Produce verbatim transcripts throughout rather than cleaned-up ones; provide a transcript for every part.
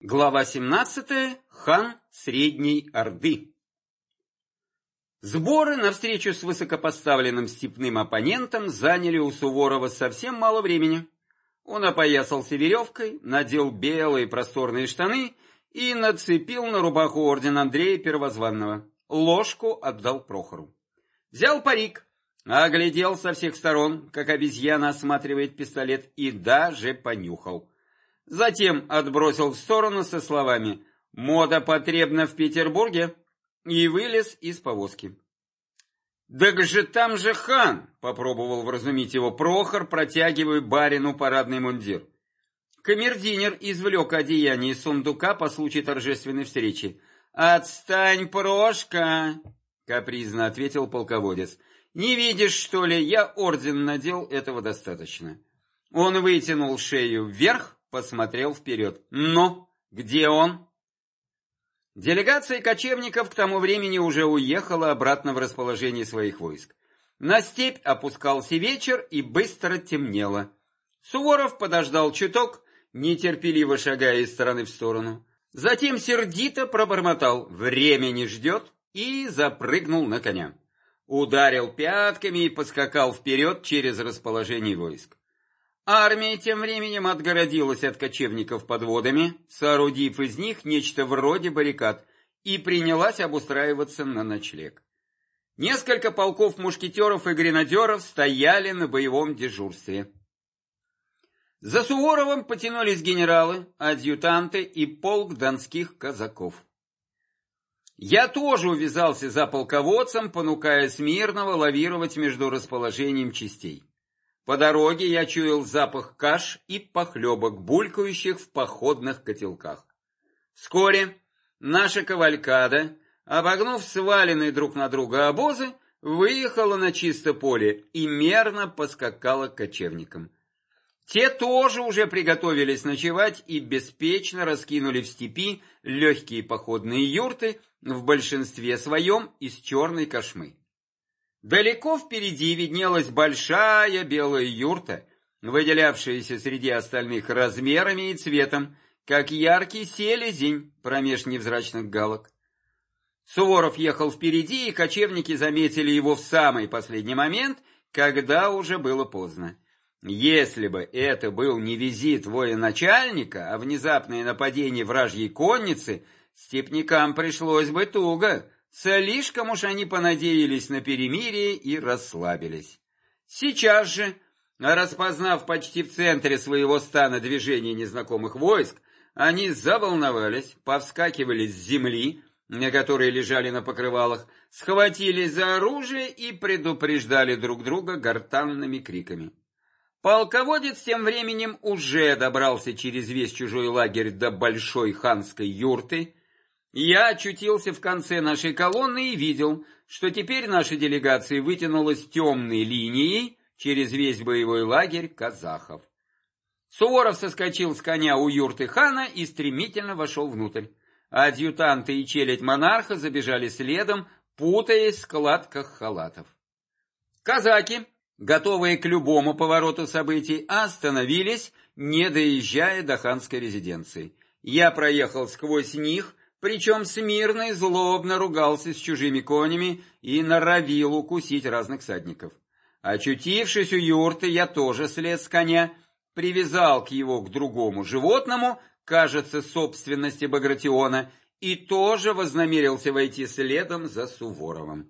Глава семнадцатая. Хан Средней Орды. Сборы на встречу с высокопоставленным степным оппонентом заняли у Суворова совсем мало времени. Он опоясался веревкой, надел белые просторные штаны и нацепил на рубаху орден Андрея Первозванного. Ложку отдал Прохору. Взял парик, оглядел со всех сторон, как обезьяна осматривает пистолет, и даже понюхал. Затем отбросил в сторону со словами «Мода потребна в Петербурге» и вылез из повозки. «Так же там же хан!» — попробовал вразумить его Прохор, протягивая барину парадный мундир. Камердинер извлек одеяние из сундука по случаю торжественной встречи. «Отстань, Прошка!» — капризно ответил полководец. «Не видишь, что ли, я орден надел, этого достаточно». Он вытянул шею вверх, посмотрел вперед. «Но где он?» Делегация кочевников к тому времени уже уехала обратно в расположение своих войск. На степь опускался вечер и быстро темнело. Суворов подождал чуток, нетерпеливо шагая из стороны в сторону. Затем сердито пробормотал «Время не ждет» и запрыгнул на коня. Ударил пятками и поскакал вперед через расположение войск. Армия тем временем отгородилась от кочевников подводами, соорудив из них нечто вроде баррикад, и принялась обустраиваться на ночлег. Несколько полков мушкетеров и гренадеров стояли на боевом дежурстве. За Суворовым потянулись генералы, адъютанты и полк донских казаков. Я тоже увязался за полководцем, понукая Смирного лавировать между расположением частей. По дороге я чуял запах каш и похлебок, булькающих в походных котелках. Вскоре наша кавалькада, обогнув сваленные друг на друга обозы, выехала на чисто поле и мерно поскакала к кочевникам. Те тоже уже приготовились ночевать и беспечно раскинули в степи легкие походные юрты, в большинстве своем из черной кошмы. Далеко впереди виднелась большая белая юрта, выделявшаяся среди остальных размерами и цветом, как яркий селезень промеж невзрачных галок. Суворов ехал впереди, и кочевники заметили его в самый последний момент, когда уже было поздно. Если бы это был не визит военачальника, а внезапное нападение вражьей конницы, степнякам пришлось бы туго. Слишком уж они понадеялись на перемирие и расслабились. Сейчас же, распознав почти в центре своего стана движение незнакомых войск, они заволновались, повскакивали с земли, на которой лежали на покрывалах, схватились за оружие и предупреждали друг друга гортанными криками. Полководец тем временем уже добрался через весь чужой лагерь до большой ханской юрты. Я очутился в конце нашей колонны и видел, что теперь наша делегация вытянулась темной линией через весь боевой лагерь казахов. Суворов соскочил с коня у юрты хана и стремительно вошел внутрь. Адъютанты и челядь монарха забежали следом, путаясь в складках халатов. Казаки, готовые к любому повороту событий, остановились, не доезжая до ханской резиденции. Я проехал сквозь них, причем Смирный злобно ругался с чужими конями и норовил укусить разных всадников. Очутившись у юрты, я тоже слез с коня, привязал к его к другому животному, кажется, собственности Багратиона, и тоже вознамерился войти следом за Суворовым.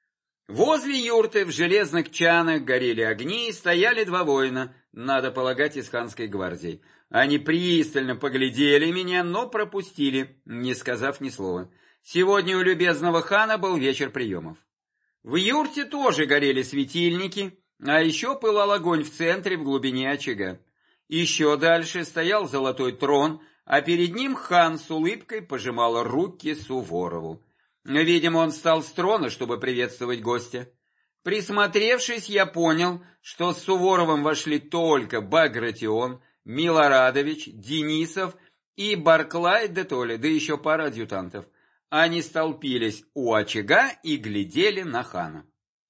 Возле юрты в железных чанах горели огни и стояли два воина, надо полагать, из ханской гвардии. Они пристально поглядели меня, но пропустили, не сказав ни слова. Сегодня у любезного хана был вечер приемов. В юрте тоже горели светильники, а еще пылал огонь в центре в глубине очага. Еще дальше стоял золотой трон, а перед ним хан с улыбкой пожимал руки Суворову. Видимо, он встал с трона, чтобы приветствовать гостя. Присмотревшись, я понял, что с Суворовым вошли только Багратион, Милорадович, Денисов и Барклай де Толли, да еще пара адъютантов. Они столпились у очага и глядели на хана.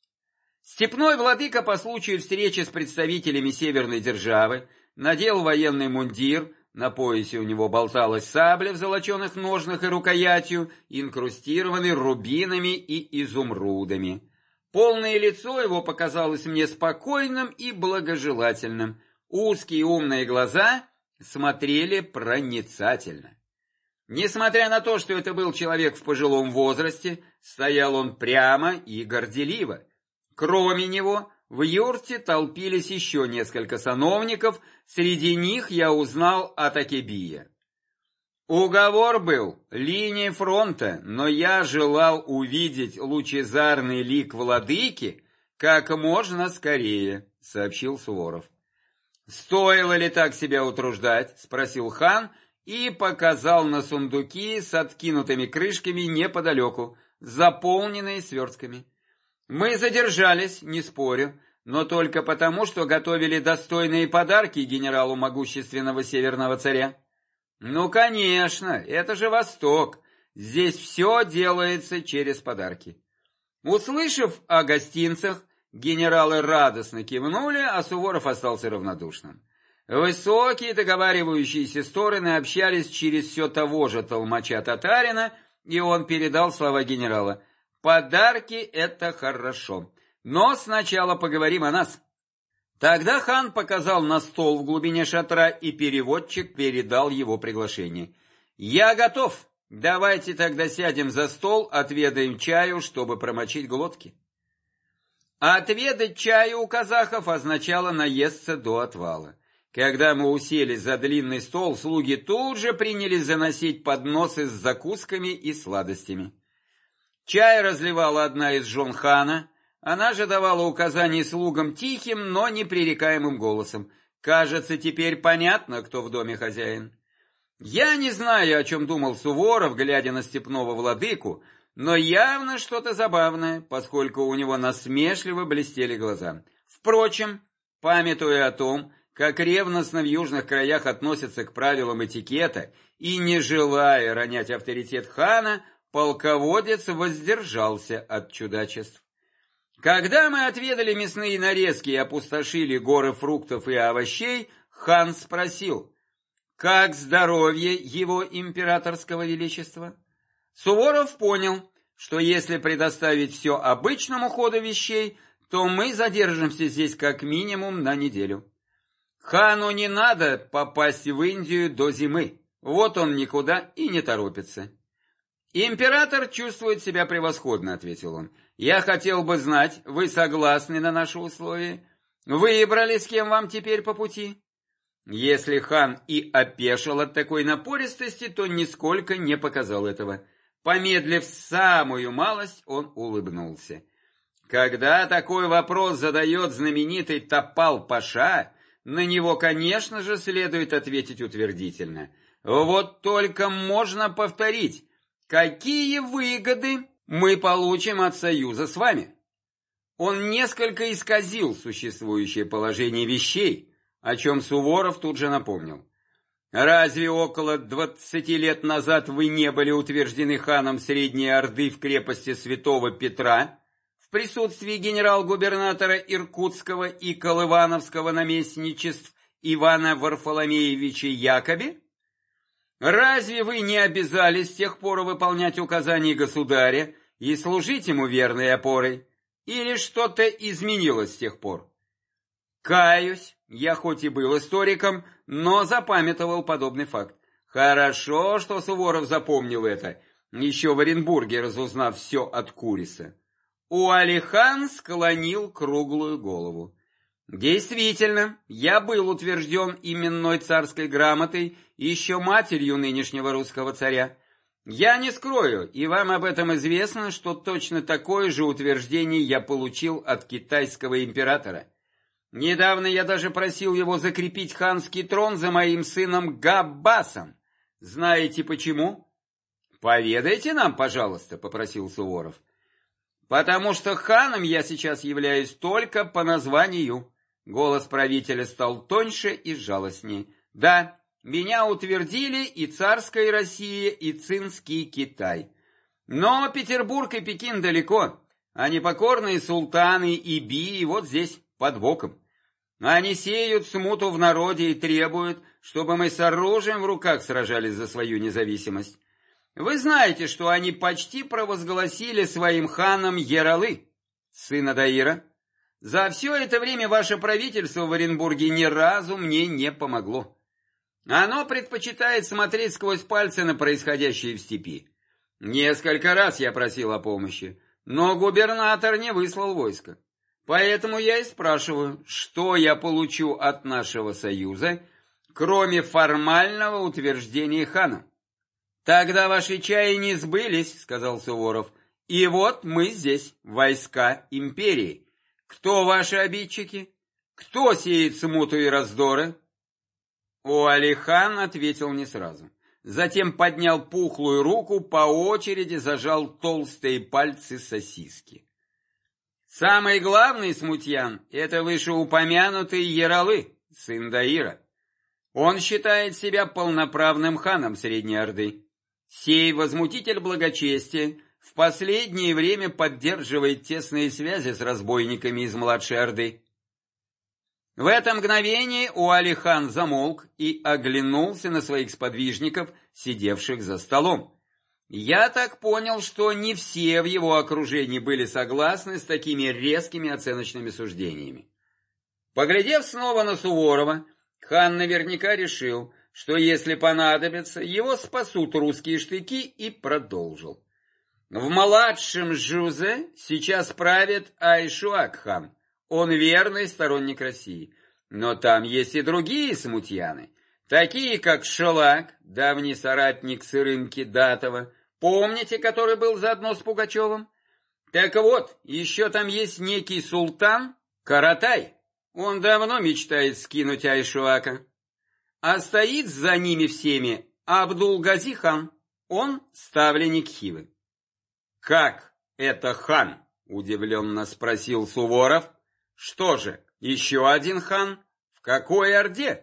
Степной владыка по случаю встречи с представителями северной державы надел военный мундир, на поясе у него болталась сабля в золоченых ножнах и рукоятью, инкрустированной рубинами и изумрудами. Полное лицо его показалось мне спокойным и благожелательным. Узкие умные глаза смотрели проницательно. Несмотря на то, что это был человек в пожилом возрасте, стоял он прямо и горделиво. Кроме него, в юрте толпились еще несколько сановников, среди них я узнал Атакебия. Уговор был линией фронта, но я желал увидеть лучезарный лик владыки как можно скорее, сообщил Суворов. Стоило ли так себя утруждать, спросил хан и показал на сундуки с откинутыми крышками неподалеку, заполненные свертками. Мы задержались, не спорю, но только потому, что готовили достойные подарки генералу могущественного северного царя. Ну, конечно, это же Восток, здесь все делается через подарки. Услышав о гостинцах, генералы радостно кивнули, а Суворов остался равнодушным. Высокие договаривающиеся стороны общались через все того же толмача татарина, и он передал слова генерала. «Подарки — это хорошо, но сначала поговорим о нас». Тогда хан показал на стол в глубине шатра, и переводчик передал его приглашение. «Я готов. Давайте тогда сядем за стол, отведаем чаю, чтобы промочить глотки». Отведать чаю у казахов означало наесться до отвала. Когда мы уселись за длинный стол, слуги тут же принялись заносить подносы с закусками и сладостями. Чай разливала одна из жен хана. Она же давала указания слугам тихим, но непререкаемым голосом. Кажется, теперь понятно, кто в доме хозяин. Я не знаю, о чем думал Суворов, глядя на степного владыку, но явно что-то забавное, поскольку у него насмешливо блестели глаза. Впрочем, памятуя о том, как ревностно в южных краях относятся к правилам этикета, и не желая ронять авторитет хана, полководец воздержался от чудачеств. Когда мы отведали мясные нарезки и опустошили горы фруктов и овощей, хан спросил, как здоровье его императорского величества? Суворов понял, что если предоставить все обычному ходу вещей, то мы задержимся здесь как минимум на неделю. Хану не надо попасть в Индию до зимы, вот он никуда и не торопится. «Император чувствует себя превосходно», — ответил он. «Я хотел бы знать, вы согласны на наши условия? Выбрали, с кем вам теперь по пути?» Если хан и опешил от такой напористости, то нисколько не показал этого. Помедлив самую малость, он улыбнулся. Когда такой вопрос задает знаменитый Топал-паша, на него, конечно же, следует ответить утвердительно. Вот только можно повторить, какие выгоды мы получим от союза с вами? Он несколько исказил существующее положение вещей, о чем Суворов тут же напомнил. Разве около двадцати лет назад вы не были утверждены ханом Средней Орды в крепости Святого Петра в присутствии генерал-губернатора Иркутского и Колывановского наместничеств Ивана Варфоломеевича Якоби? Разве вы не обязались с тех пор выполнять указания государя и служить ему верной опорой? Или что-то изменилось с тех пор? Каюсь, я хоть и был историком, но запамятовал подобный факт. Хорошо, что Суворов запомнил это, еще в Оренбурге разузнав все от Куриса. Уали-хан склонил круглую голову. Действительно, я был утвержден именной царской грамотой еще матерью нынешнего русского царя. Я не скрою, и вам об этом известно, что точно такое же утверждение я получил от китайского императора. Недавно я даже просил его закрепить ханский трон за моим сыном Габбасом. Знаете почему? Поведайте нам, пожалуйста, попросил Суворов. Потому что ханом я сейчас являюсь только по названию. Голос правителя стал тоньше и жалостнее. Да, меня утвердили и царская Россия, и цинский Китай. Но Петербург и Пекин далеко, а непокорные султаны и бии вот здесь, под боком. Они сеют смуту в народе и требуют, чтобы мы с оружием в руках сражались за свою независимость. Вы знаете, что они почти провозгласили своим ханом Ералы, сына Даира. За все это время ваше правительство в Оренбурге ни разу мне не помогло. Оно предпочитает смотреть сквозь пальцы на происходящее в степи. Несколько раз я просил о помощи, но губернатор не выслал войска. Поэтому я и спрашиваю, что я получу от нашего союза, кроме формального утверждения хана. Тогда ваши чаяния сбылись, сказал Суворов, и вот мы здесь, войска империи. Кто ваши обидчики? Кто сеет смуту и раздоры? Уали-хан ответил не сразу. Затем поднял пухлую руку, по очереди зажал толстые пальцы сосиски. Самый главный смутьян – это вышеупомянутый Ералы, сын Даира. Он считает себя полноправным ханом Средней Орды. Сей возмутитель благочестия в последнее время поддерживает тесные связи с разбойниками из младшей Орды. В это мгновение Уали-хан замолк и оглянулся на своих сподвижников, сидевших за столом. Я так понял, что не все в его окружении были согласны с такими резкими оценочными суждениями. Поглядев снова на Суворова, хан наверняка решил, что если понадобится, его спасут русские штыки, и продолжил. В младшем Жузе сейчас правит Айшуак-хан. Он верный сторонник России. Но там есть и другие смутьяны, такие как Шелак, давний соратник Сырымки Датова, помните, который был заодно с Пугачевым? Так вот, еще там есть некий султан Каратай. Он давно мечтает скинуть Айшуака. А стоит за ними всеми Абдул-Гази хан. Он ставленник Хивы. «Как это хан?» – удивленно спросил Суворов. «Что же, еще один хан? В какой орде?»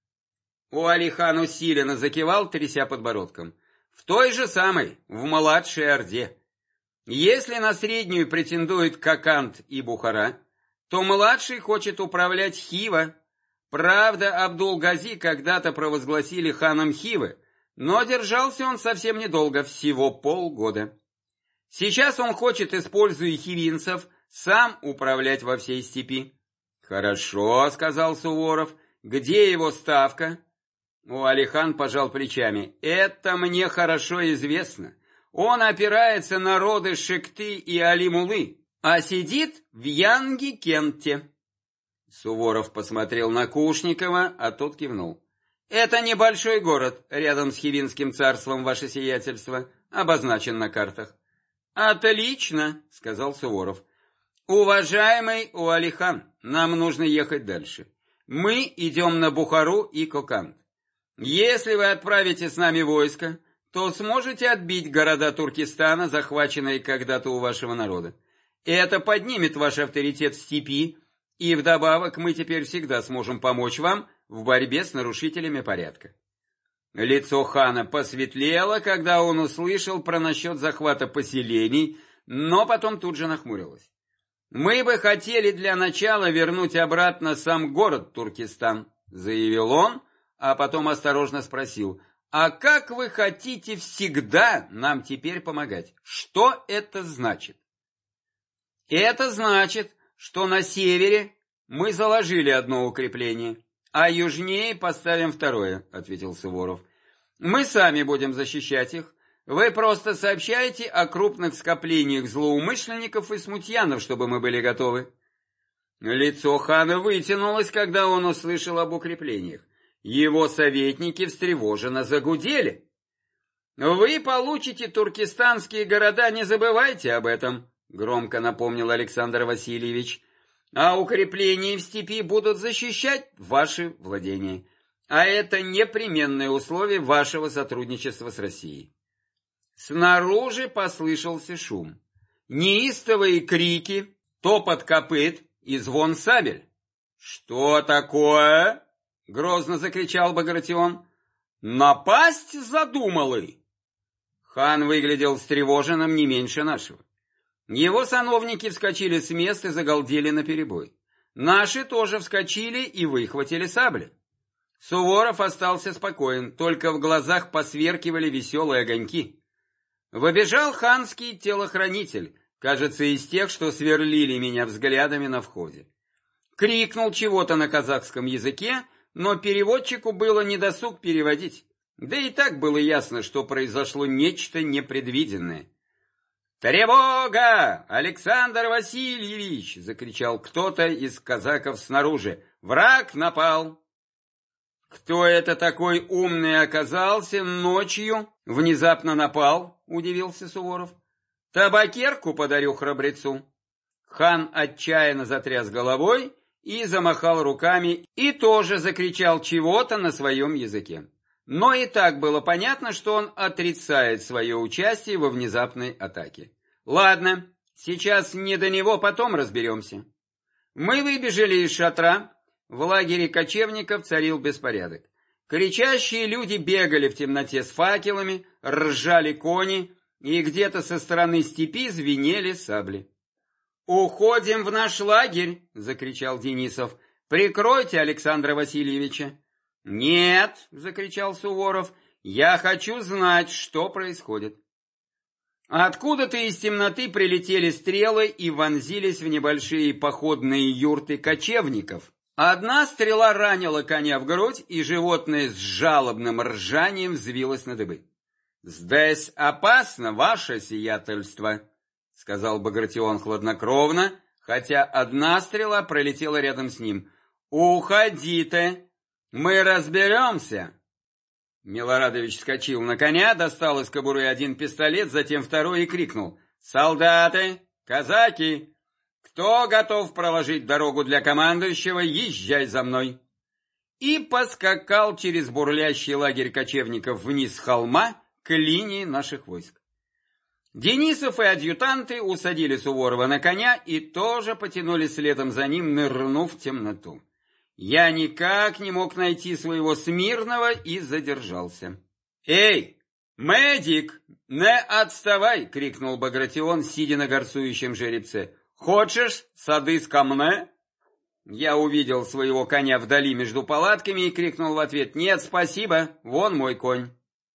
Уали-хан усиленно закивал, тряся подбородком. «В той же самой, в младшей орде. Если на среднюю претендует Коканд и Бухара, то младший хочет управлять Хива. Правда, Абдул-Гази когда-то провозгласили ханом Хивы, но держался он совсем недолго, всего полгода. Сейчас он хочет, используя хивинцев, сам управлять во всей степи. «Хорошо», — сказал Суворов, — «где его ставка?» Уали-хан пожал плечами. «Это мне хорошо известно. Он опирается на роды Шекты и Алимулы, а сидит в Янги-Кенте». Суворов посмотрел на Кушникова, а тот кивнул. «Это небольшой город, рядом с Хивинским царством, ваше сиятельство, обозначен на картах». «Отлично», — сказал Суворов. «Уважаемый Уали-хан, нам нужно ехать дальше. Мы идем на Бухару и Коканд. Если вы отправите с нами войско, то сможете отбить города Туркестана, захваченные когда-то у вашего народа. Это поднимет ваш авторитет в степи, и вдобавок мы теперь всегда сможем помочь вам в борьбе с нарушителями порядка». Лицо хана посветлело, когда он услышал про насчет захвата поселений, но потом тут же нахмурилось. «Мы бы хотели для начала вернуть обратно сам город Туркестан», — заявил он, а потом осторожно спросил, «А как вы хотите всегда нам теперь помогать? Что это значит?» «Это значит, что на севере мы заложили одно укрепление, а южнее поставим второе», — ответил Суворов. «Мы сами будем защищать их. Вы просто сообщайте о крупных скоплениях злоумышленников и смутьянов, чтобы мы были готовы». Лицо хана вытянулось, когда он услышал об укреплениях. Его советники встревоженно загудели. «Вы получите туркестанские города, не забывайте об этом», — громко напомнил Александр Васильевич. «А укрепления в степи будут защищать ваши владения. А это непременное условие вашего сотрудничества с Россией». Снаружи послышался шум. Неистовые крики, топот копыт и звон сабель. «Что такое?» — грозно закричал Багратион. «Напасть задумалы!» Хан выглядел встревоженным не меньше нашего. Его сановники вскочили с места и загалдели наперебой. Наши тоже вскочили и выхватили сабли. Суворов остался спокоен, только в глазах посверкивали веселые огоньки. Выбежал ханский телохранитель, кажется, из тех, что сверлили меня взглядами на входе. Крикнул чего-то на казахском языке, но переводчику было недосуг переводить. Да и так было ясно, что произошло нечто непредвиденное. «Тревога! Александр Васильевич!» — закричал кто-то из казаков снаружи. «Враг напал!» «Кто это такой умный оказался ночью? Внезапно напал?» — удивился Суворов. «Табакерку подарю храбрецу». Хан отчаянно затряс головой и замахал руками, и тоже закричал чего-то на своем языке. Но и так было понятно, что он отрицает свое участие во внезапной атаке. Ладно, сейчас не до него, потом разберемся. Мы выбежали из шатра. В лагере кочевников царил беспорядок. Кричащие люди бегали в темноте с факелами, ржали кони, и где-то со стороны степи звенели сабли. «Уходим в наш лагерь!» — закричал Денисов. «Прикройте Александра Васильевича!» «Нет!» — закричал Суворов. «Я хочу знать, что происходит!» Откуда-то из темноты прилетели стрелы и вонзились в небольшие походные юрты кочевников. Одна стрела ранила коня в грудь, и животное с жалобным ржанием взвилось на дыбы. «Здесь опасно, ваше сиятельство!» — сказал Багратион хладнокровно, хотя одна стрела пролетела рядом с ним. «Уходите! Мы разберемся!» Милорадович вскочил на коня, достал из кобуры один пистолет, затем второй и крикнул: «Солдаты! Казаки! Кто готов проложить дорогу для командующего, езжай за мной!» И поскакал через бурлящий лагерь кочевников вниз с холма к линии наших войск. Денисов и адъютанты усадили Суворова на коня и тоже потянули следом за ним, нырнув в темноту. Я никак не мог найти своего Смирного и задержался. «Эй, медик, не отставай!» — крикнул Багратион, сидя на горцующем жеребце. «Хочешь садись ко мне?» Я увидел своего коня вдали между палатками и крикнул в ответ: «Нет, спасибо, вон мой конь».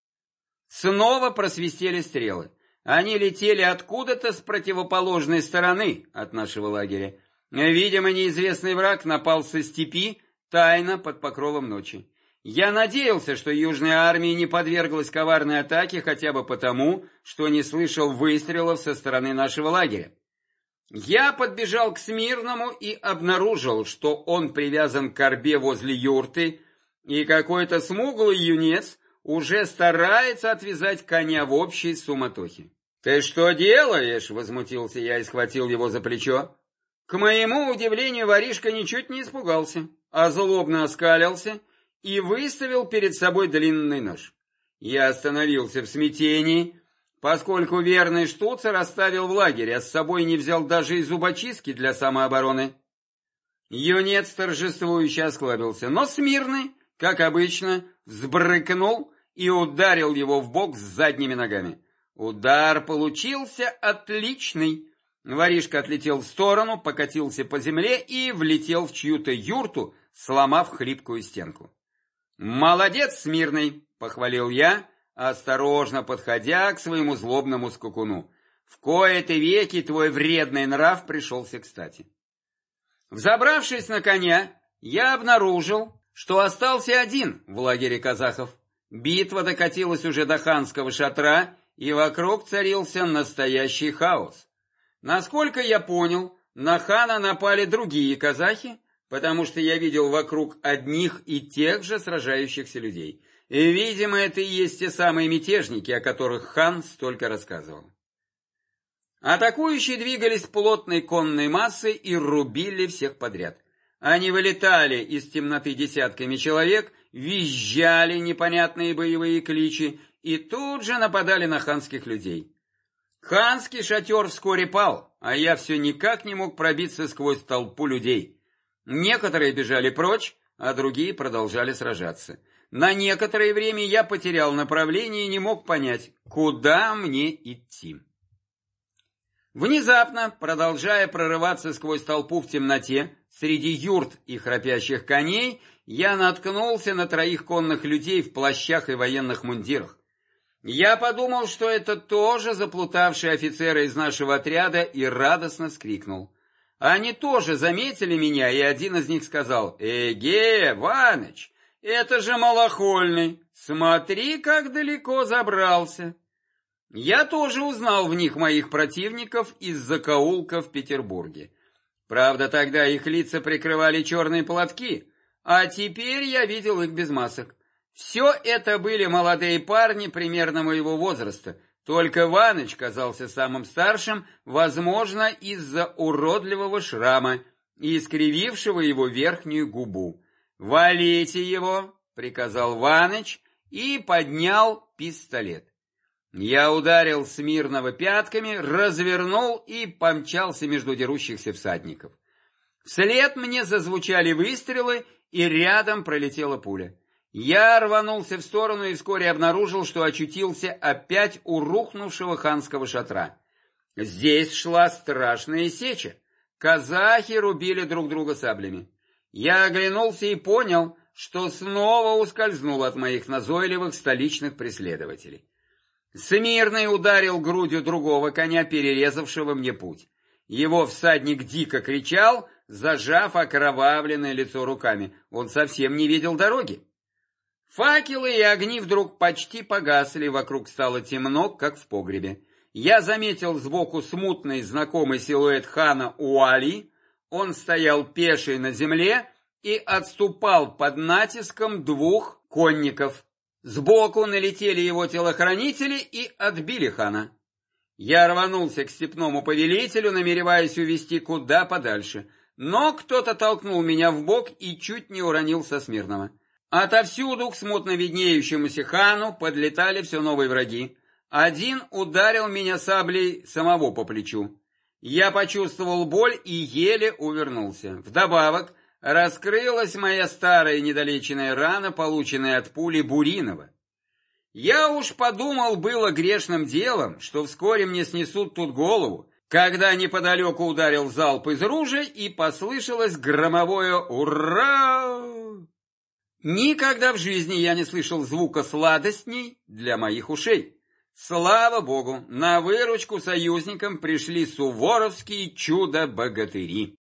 Снова просвистели стрелы. Они летели откуда-то с противоположной стороны от нашего лагеря. Видимо, неизвестный враг напал со степи, тайно под покровом ночи. Я надеялся, что южная армия не подверглась коварной атаке хотя бы потому, что не слышал выстрелов со стороны нашего лагеря. Я подбежал к Смирному и обнаружил, что он привязан к корбе возле юрты, и какой-то смуглый юнец уже старается отвязать коня в общей суматохе. «Ты что делаешь?» — возмутился я и схватил его за плечо. К моему удивлению, воришка ничуть не испугался, а злобно оскалился и выставил перед собой длинный нож. Я остановился в смятении, поскольку верный штуцер оставил в лагере, а с собой не взял даже и зубочистки для самообороны. Юнец торжествующе осклабился, но Смирный, как обычно, взбрыкнул и ударил его в бок с задними ногами. Удар получился отличный. Воришка отлетел в сторону, покатился по земле и влетел в чью-то юрту, сломав хлипкую стенку. «Молодец, Смирный!» — похвалил я, осторожно подходя к своему злобному скакуну. «В кои-то веки твой вредный нрав пришелся кстати». Взобравшись на коня, я обнаружил, что остался один в лагере казахов. Битва докатилась уже до ханского шатра, и вокруг царился настоящий хаос. Насколько я понял, на хана напали другие казахи, потому что я видел вокруг одних и тех же сражающихся людей. И, видимо, это и есть те самые мятежники, о которых хан столько рассказывал. Атакующие двигались плотной конной массой и рубили всех подряд. Они вылетали из темноты десятками человек, визжали непонятные боевые кличи и тут же нападали на ханских людей. Ханский шатер вскоре пал, а я все никак не мог пробиться сквозь толпу людей. Некоторые бежали прочь, а другие продолжали сражаться. На некоторое время я потерял направление и не мог понять, куда мне идти. Внезапно, продолжая прорываться сквозь толпу в темноте, среди юрт и храпящих коней, я наткнулся на троих конных людей в плащах и военных мундирах. Я подумал, что это тоже заплутавшие офицеры из нашего отряда, и радостно вскрикнул. Они тоже заметили меня, и один из них сказал: «Эге, Ваныч, это же Малахольный, смотри, как далеко забрался». Я тоже узнал в них моих противников из закоулка в Петербурге. Правда, тогда их лица прикрывали черные платки, а теперь я видел их без масок. Все это были молодые парни примерно моего возраста, только Ваныч казался самым старшим, возможно, из-за уродливого шрама, искривившего его верхнюю губу. «Валите его!» — приказал Ваныч и поднял пистолет. Я ударил Смирнова пятками, развернул и помчался между дерущихся всадников. Вслед мне зазвучали выстрелы, и рядом пролетела пуля. Я рванулся в сторону и вскоре обнаружил, что очутился опять у рухнувшего ханского шатра. Здесь шла страшная сеча. Казахи рубили друг друга саблями. Я оглянулся и понял, что снова ускользнул от моих назойливых столичных преследователей. Смирный ударил грудью другого коня, перерезавшего мне путь. Его всадник дико кричал, зажав окровавленное лицо руками. Он совсем не видел дороги. Факелы и огни вдруг почти погасли, вокруг стало темно, как в погребе. Я заметил сбоку смутный знакомый силуэт хана Уали. Он стоял пеший на земле и отступал под натиском двух конников. Сбоку налетели его телохранители и отбили хана. Я рванулся к степному повелителю, намереваясь увести куда подальше, но кто-то толкнул меня в бок и чуть не уронил со Смирного. Отовсюду к смутно виднеющемуся хану подлетали все новые враги. Один ударил меня саблей самого по плечу. Я почувствовал боль и еле увернулся. Вдобавок раскрылась моя старая недолеченная рана, полученная от пули Буринова. Я уж подумал было грешным делом, что вскоре мне снесут тут голову, когда неподалеку ударил залп из ружья и послышалось громовое «Ура!». Никогда в жизни я не слышал звука сладостней для моих ушей. Слава богу, на выручку союзникам пришли суворовские чудо-богатыри.